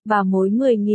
Bà mối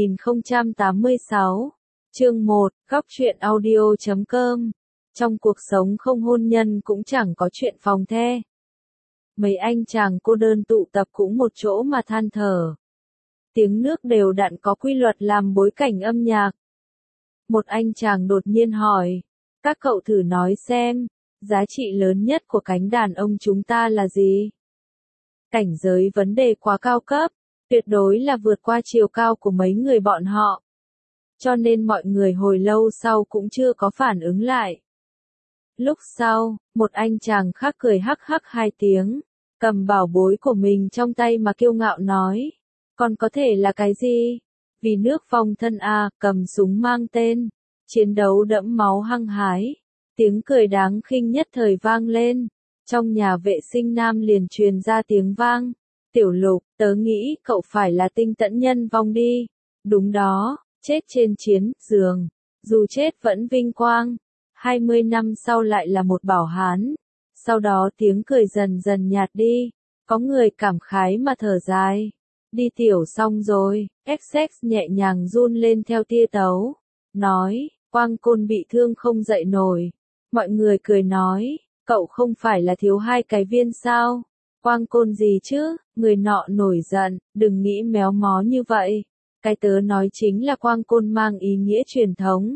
10086. Chương 1, góc truyện audio.com. Trong cuộc sống không hôn nhân cũng chẳng có chuyện phòng the. Mấy anh chàng cô đơn tụ tập cũng một chỗ mà than thở. Tiếng nước đều đặn có quy luật làm bối cảnh âm nhạc. Một anh chàng đột nhiên hỏi, các cậu thử nói xem, giá trị lớn nhất của cánh đàn ông chúng ta là gì? Cảnh giới vấn đề quá cao cấp, tuyệt đối là vượt qua chiều cao của mấy người bọn họ. Cho nên mọi người hồi lâu sau cũng chưa có phản ứng lại. Lúc sau, một anh chàng khác cười hắc hắc hai tiếng, cầm bảo bối của mình trong tay mà kiêu ngạo nói, còn có thể là cái gì? Vì nước vong thân a, cầm súng mang tên, chiến đấu đẫm máu hăng hái. Tiếng cười đáng khinh nhất thời vang lên, trong nhà vệ sinh nam liền truyền ra tiếng vang. Tiểu Lục, tớ nghĩ cậu phải là tinh tẫn nhân vong đi. Đúng đó, chết trên chiến giường, dù chết vẫn vinh quang. 20 năm sau lại là một bảo hán. Sau đó tiếng cười dần dần nhạt đi, có người cảm khái mà thở dài. Đi tiểu xong rồi, XX nhẹ nhàng run lên theo tia tấu. Nói, Quang Côn bị thương không dậy nổi. Mọi người cười nói, cậu không phải là thiếu 2 cái viên sao? Quang Côn gì chứ? Người nọ nổi giận, đừng nghĩ méo mó như vậy. Cái tớ nói chính là Quang Côn mang ý nghĩa truyền thống.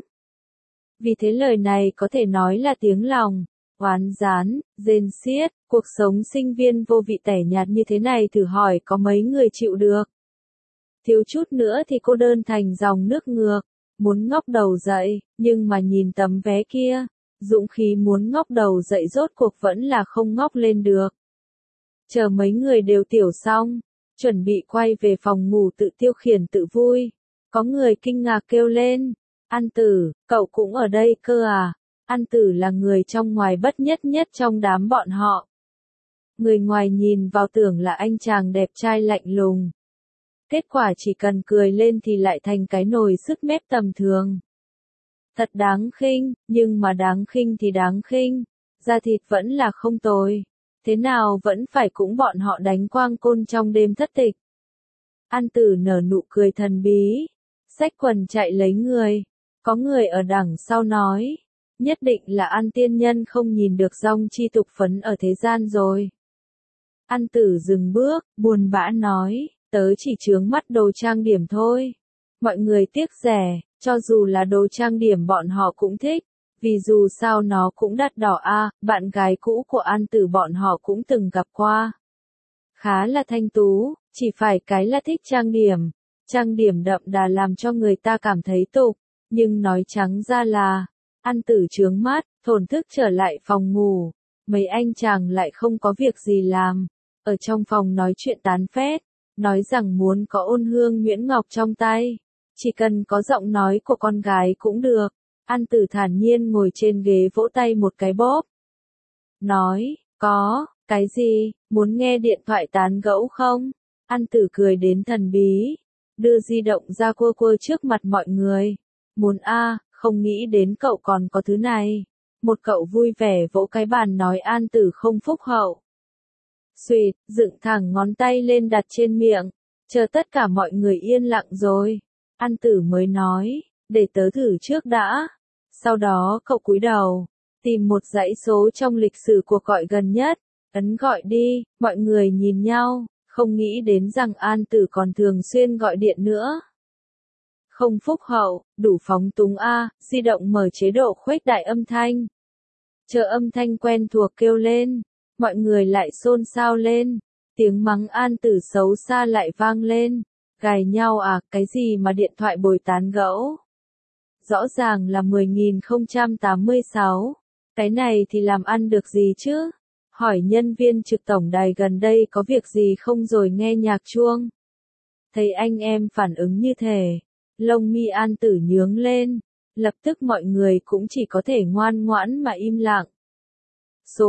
Vì thế lời này có thể nói là tiếng lòng, oán gián, rên xiết, cuộc sống sinh viên vô vị tẻ nhạt như thế này thử hỏi có mấy người chịu được. Thiếu chút nữa thì cô đơn thành dòng nước ngược, muốn ngóc đầu dậy, nhưng mà nhìn tấm vé kia, dũng khí muốn ngóc đầu dậy rốt cuộc vẫn là không ngóc lên được. Chờ mấy người đều tiểu xong, chuẩn bị quay về phòng ngủ tự tiêu khiển tự vui. Có người kinh ngạc kêu lên, An Tử, cậu cũng ở đây cơ à? An Tử là người trong ngoài bất nhất nhất trong đám bọn họ. Người ngoài nhìn vào tưởng là anh chàng đẹp trai lạnh lùng. Kết quả chỉ cần cười lên thì lại thành cái nồi sứt mép tầm thường. Thật đáng khinh, nhưng mà đáng khinh thì đáng khinh, da thịt vẫn là không tồi. Thế nào vẫn phải cũng bọn họ đánh Quang Côn trong đêm thất tịch. An Tử nở nụ cười thần bí, xách quần chạy lấy người. Có người ở đằng sau nói, nhất định là An tiên nhân không nhìn được dong chi tục phấn ở thế gian rồi. An Tử dừng bước, buồn bã nói, tớ chỉ chướng mắt đồ trang điểm thôi. Mọi người tiếc rẻ, cho dù là đồ trang điểm bọn họ cũng thích. Vì dù sao nó cũng đắt đỏ a, bạn gái cũ của An Tử bọn họ cũng từng gặp qua. Khá là thanh tú, chỉ phải cái là thích trang điểm đậm đà làm cho người ta cảm thấy tục, nhưng nói trắng ra là, An Tử chướng mắt, thổn thức trở lại phòng ngủ, mấy anh chàng lại không có việc gì làm, ở trong phòng nói chuyện tán phét, nói rằng muốn có ôn hương nhuyễn ngọc trong tay, chỉ cần có giọng nói của con gái cũng được. An Tử thản nhiên ngồi trên ghế vỗ tay một cái bóp. Nói, có, cái gì, muốn nghe điện thoại tán gẫu không? An Tử cười đến thần bí, đưa di động ra cua cua trước mặt mọi người. Muốn a, không nghĩ đến cậu còn có thứ này. Một cậu vui vẻ vỗ cái bàn nói An Tử không phúc hậu. Xuyệt, dựng thẳng ngón tay lên đặt trên miệng, chờ tất cả mọi người yên lặng rồi. An Tử mới nói, để tớ thử trước đã. Sau đó cậu cúi đầu, tìm một dãy số trong lịch sử cuộc gọi gần nhất, ấn gọi đi, mọi người nhìn nhau, không nghĩ đến rằng An Tử còn thường xuyên gọi điện nữa. Không phúc hậu, đủ phóng túng a, di động mở chế độ khuếch đại âm thanh. Chờ âm thanh quen thuộc kêu lên, mọi người lại xôn xao lên, tiếng mắng An Tử xấu xa lại vang lên, gài nhau à, cái gì mà điện thoại bồi tán gẫu. Rõ ràng là 10.086, cái này thì làm ăn được gì chứ? Hỏi nhân viên trực tổng đài gần đây có việc gì không rồi nghe nhạc chuông. Thấy anh em phản ứng như thế, lông mi An Tử nhướng lên, lập tức mọi người cũng chỉ có thể ngoan ngoãn mà im lặng. Số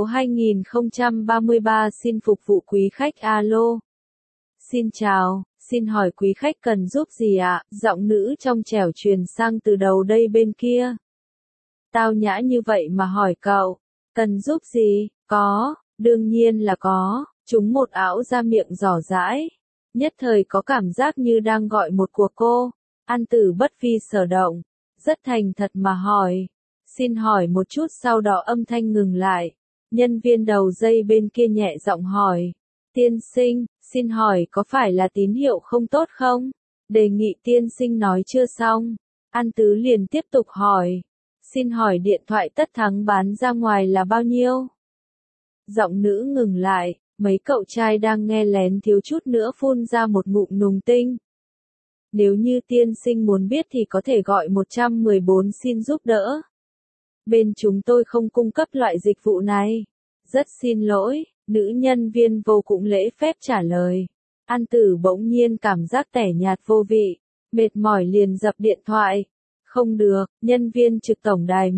2033 xin phục vụ quý khách alo. Xin chào, xin hỏi quý khách cần giúp gì ạ? Giọng nữ trong trẻo truyền sang từ đầu đây bên kia. Tao nhã như vậy mà hỏi cậu, cần giúp gì? Có, đương nhiên là có, chúng một ảo ra miệng giỏ giãi. Nhất thời có cảm giác như đang gọi một cuộc cô. An Tử bất vi sở động, rất thành thật mà hỏi. Xin hỏi một chút, sau đó âm thanh ngừng lại. Nhân viên đầu dây bên kia nhẹ giọng hỏi. Tiên sinh, xin hỏi có phải là tín hiệu không tốt không? Đề nghị tiên sinh nói chưa xong. An Tứ liền tiếp tục hỏi. Xin hỏi điện thoại tất thắng bán ra ngoài là bao nhiêu? Giọng nữ ngừng lại, mấy cậu trai đang nghe lén thiếu chút nữa phun ra một ngụm nùng tinh. Nếu như tiên sinh muốn biết thì có thể gọi 114 xin giúp đỡ. Bên chúng tôi không cung cấp loại dịch vụ này. Rất xin lỗi, nữ nhân viên vô cùng lễ phép trả lời. An Tử bỗng nhiên cảm giác tẻ nhạt vô vị, mệt mỏi liền dập điện thoại. Không được, nhân viên trực tổng đài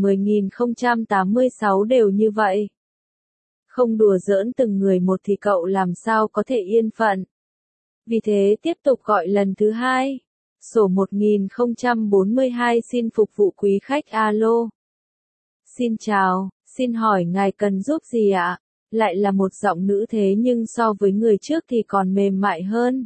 10.086 đều như vậy. Không đùa giỡn từng người một thì cậu làm sao có thể yên phận. Vì thế tiếp tục gọi lần thứ hai. Sổ 1042 xin phục vụ quý khách, alo. Xin chào, xin hỏi ngài cần giúp gì ạ? Lại là một giọng nữ thế nhưng so với người trước thì còn mềm mại hơn.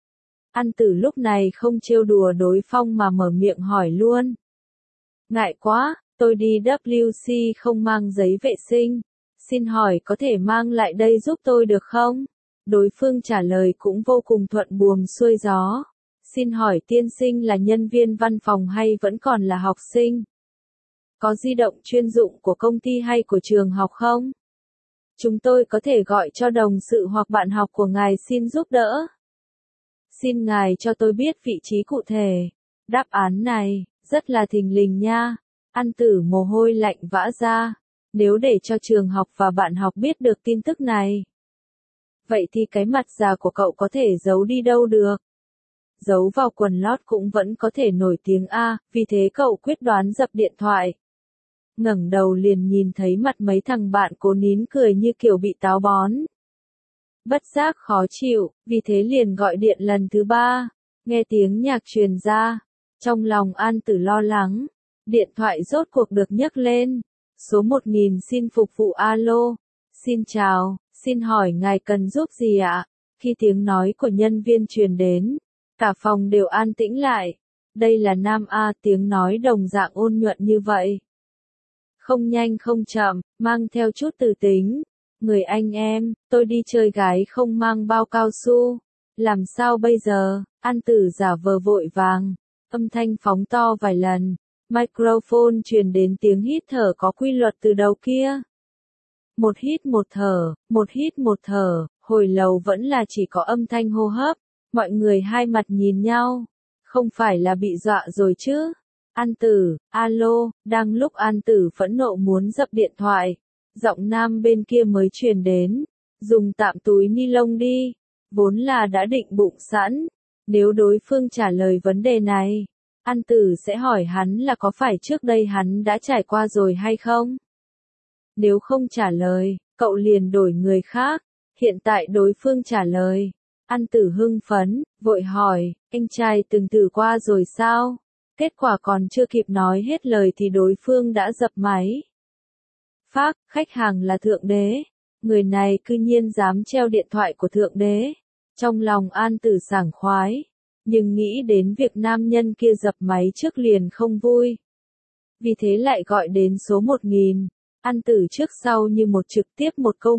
An Tử lúc này không trêu đùa đối phương mà mở miệng hỏi luôn. Ngại quá, tôi đi WC không mang giấy vệ sinh. Xin hỏi có thể mang lại đây giúp tôi được không? Đối phương trả lời cũng vô cùng thuận buồm xuôi gió. Xin hỏi tiên sinh là nhân viên văn phòng hay vẫn còn là học sinh? Có di động chuyên dụng của công ty hay của trường học không? Chúng tôi có thể gọi cho đồng sự hoặc bạn học của ngài xin giúp đỡ. Xin ngài cho tôi biết vị trí cụ thể. Đáp án này, rất là thình lình nha. An Tử mồ hôi lạnh vã ra. Nếu để cho trường học và bạn học biết được tin tức này, vậy thì cái mặt già của cậu có thể giấu đi đâu được. Giấu vào quần lót cũng vẫn có thể nổi tiếng a, vì thế cậu quyết đoán dập điện thoại. Ngẩng đầu liền nhìn thấy mặt mấy thằng bạn cố nín cười như kiểu bị táo bón. Bất giác khó chịu, vì thế liền gọi điện lần thứ ba. Nghe tiếng nhạc truyền ra, trong lòng An Tử lo lắng. Điện thoại rốt cuộc được nhấc lên. Số 1000 xin phục vụ, alo. Xin chào, xin hỏi ngài cần giúp gì ạ? Khi tiếng nói của nhân viên truyền đến, cả phòng đều an tĩnh lại. Đây là Nam A, tiếng nói đồng dạng ôn nhuận như vậy. Không nhanh không chậm, mang theo chút từ tính. Người anh em, tôi đi chơi gái không mang bao cao su. Làm sao bây giờ? An Tử giả vờ vội vàng. Âm thanh phóng to vài lần. Microphone truyền đến tiếng hít thở có quy luật từ đầu kia. Một hít một thở, một hít một thở, hồi lâu vẫn là chỉ có âm thanh hô hấp. Mọi người hai mặt nhìn nhau. Không phải là bị dọa rồi chứ? An Tử, alo, đang lúc An Tử phẫn nộ muốn dập điện thoại. Giọng nam bên kia mới truyền đến. Dùng tạm túi ni lông đi. Vốn là đã định bụng sẵn. Nếu đối phương trả lời vấn đề này, An Tử sẽ hỏi hắn là có phải trước đây hắn đã trải qua rồi hay không? Nếu không trả lời, cậu liền đổi người khác. Hiện tại đối phương trả lời. An Tử hưng phấn, vội hỏi, anh trai từng thử qua rồi sao? Kết quả còn chưa kịp nói hết lời thì đối phương đã dập máy. Phác, khách hàng là Thượng Đế. Người này cư nhiên dám treo điện thoại của Thượng Đế. Trong lòng An Tử sảng khoái. Nhưng nghĩ đến việc nam nhân kia dập máy trước liền không vui. Vì thế lại gọi đến số 1000. An Tử trước sau như một trực tiếp một câu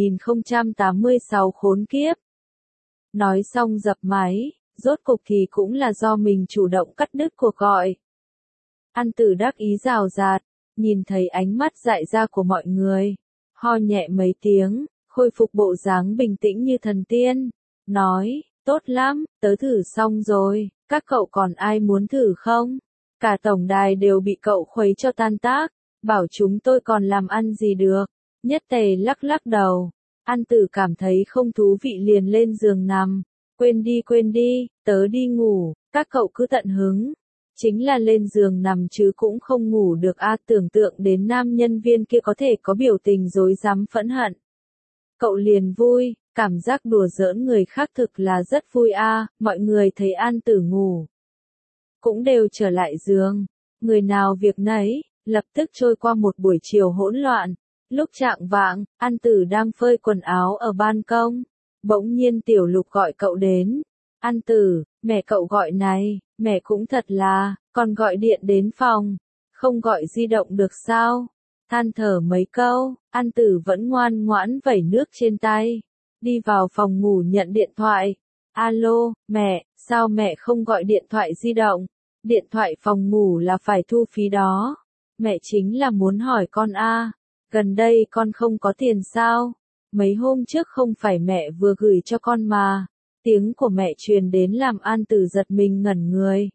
10.086 khốn kiếp. Nói xong dập máy, rốt cục thì cũng là do mình chủ động cắt đứt cuộc gọi. An Tử đắc ý rào rạt, nhìn thấy ánh mắt dại ra của mọi người. Ho nhẹ mấy tiếng, khôi phục bộ dáng bình tĩnh như thần tiên. Nói, tốt lắm, tớ thử xong rồi, các cậu còn ai muốn thử không? Cả tổng đài đều bị cậu khuấy cho tan tác, bảo chúng tôi còn làm ăn gì được. Nhất Tề lắc lắc đầu. An Tử cảm thấy không thú vị liền lên giường nằm. Quên đi, tớ đi ngủ, các cậu cứ tận hứng. Chính là lên giường nằm chứ cũng không ngủ được a, tưởng tượng đến nam nhân viên kia có thể có biểu tình rối rắm phẫn hận. Cậu liền vui, cảm giác đùa giỡn người khác thực là rất vui a. Mọi người thấy An Tử ngủ, cũng đều trở lại giường. Người nào việc nấy, lập tức trôi qua một buổi chiều hỗn loạn. Lúc chạng vạng, An Tử đang phơi quần áo ở ban công. Bỗng nhiên Tiểu Lục gọi cậu đến. An Tử, mẹ cậu gọi này, mẹ cũng thật là, còn gọi điện đến phòng, không gọi di động được sao? Than thở mấy câu, An Tử vẫn ngoan ngoãn vẩy nước trên tay, đi vào phòng ngủ nhận điện thoại. Alo, mẹ, sao mẹ không gọi điện thoại di động? Điện thoại phòng ngủ là phải thu phí đó. Mẹ chính là muốn hỏi con gần đây con không có tiền sao? Mấy hôm trước không phải mẹ vừa gửi cho con mà. Tiếng của mẹ truyền đến làm An Tử giật mình ngẩn người.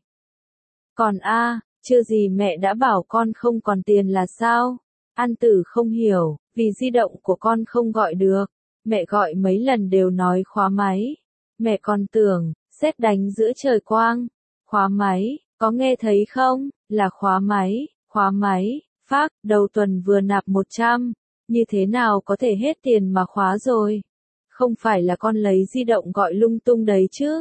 Còn chưa gì mẹ đã bảo con không còn tiền là sao? An Tử không hiểu, vì di động của con không gọi được. Mẹ gọi mấy lần đều nói khóa máy. Mẹ còn tưởng, sét đánh giữa trời quang. Khóa máy, có nghe thấy không? Là khóa máy, phác, đầu tuần vừa nạp 100. Như thế nào có thể hết tiền mà khóa rồi? Không phải là con lấy di động gọi lung tung đấy chứ?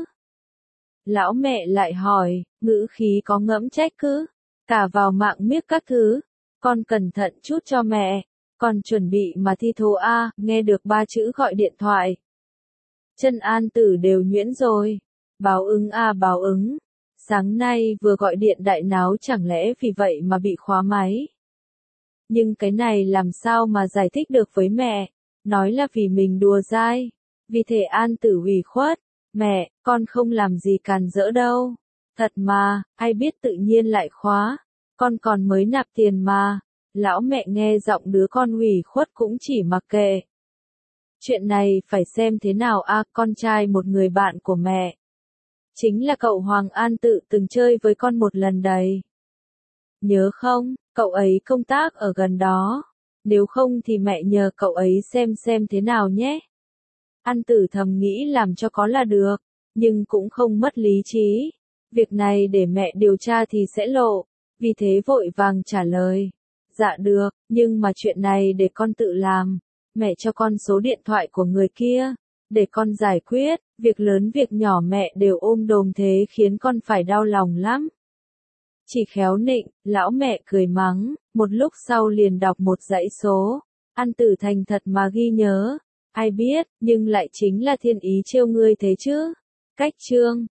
Lão mẹ lại hỏi, ngữ khí có ngẫm trách cứ. Cả vào mạng miếc các thứ. Con cẩn thận chút cho mẹ. Con chuẩn bị mà thi thố nghe được 3 chữ gọi điện thoại. Chân An Tử đều nhuyễn rồi. Báo ứng báo ứng. Sáng nay vừa gọi điện đại náo chẳng lẽ vì vậy mà bị khóa máy. Nhưng cái này làm sao mà giải thích được với mẹ. Nói là vì mình đùa dai. Vì thế An Tử ủy khuất. Mẹ, con không làm gì càn rỡ đâu. Thật mà, ai biết tự nhiên lại khóa. Con còn mới nạp tiền mà. Lão mẹ nghe giọng đứa con ủy khuất cũng chỉ mặc kệ. Chuyện này phải xem thế nào con trai một người bạn của mẹ. Chính là cậu Hoàng An Tự từng chơi với con một lần đấy. Nhớ không, cậu ấy công tác ở gần đó. Nếu không thì mẹ nhờ cậu ấy xem thế nào nhé. An Tử thầm nghĩ làm cho có là được, nhưng cũng không mất lý trí. Việc này để mẹ điều tra thì sẽ lộ, vì thế vội vàng trả lời. Dạ được, nhưng mà chuyện này để con tự làm. Mẹ cho con số điện thoại của người kia, để con giải quyết, việc lớn việc nhỏ mẹ đều ôm đồm thế khiến con phải đau lòng lắm. Chỉ khéo nịnh, lão mẹ cười mắng, một lúc sau liền đọc một dãy số. An Tử thành thật mà ghi nhớ. Ai biết, nhưng lại chính là thiên ý trêu ngươi thế chứ. Cách chương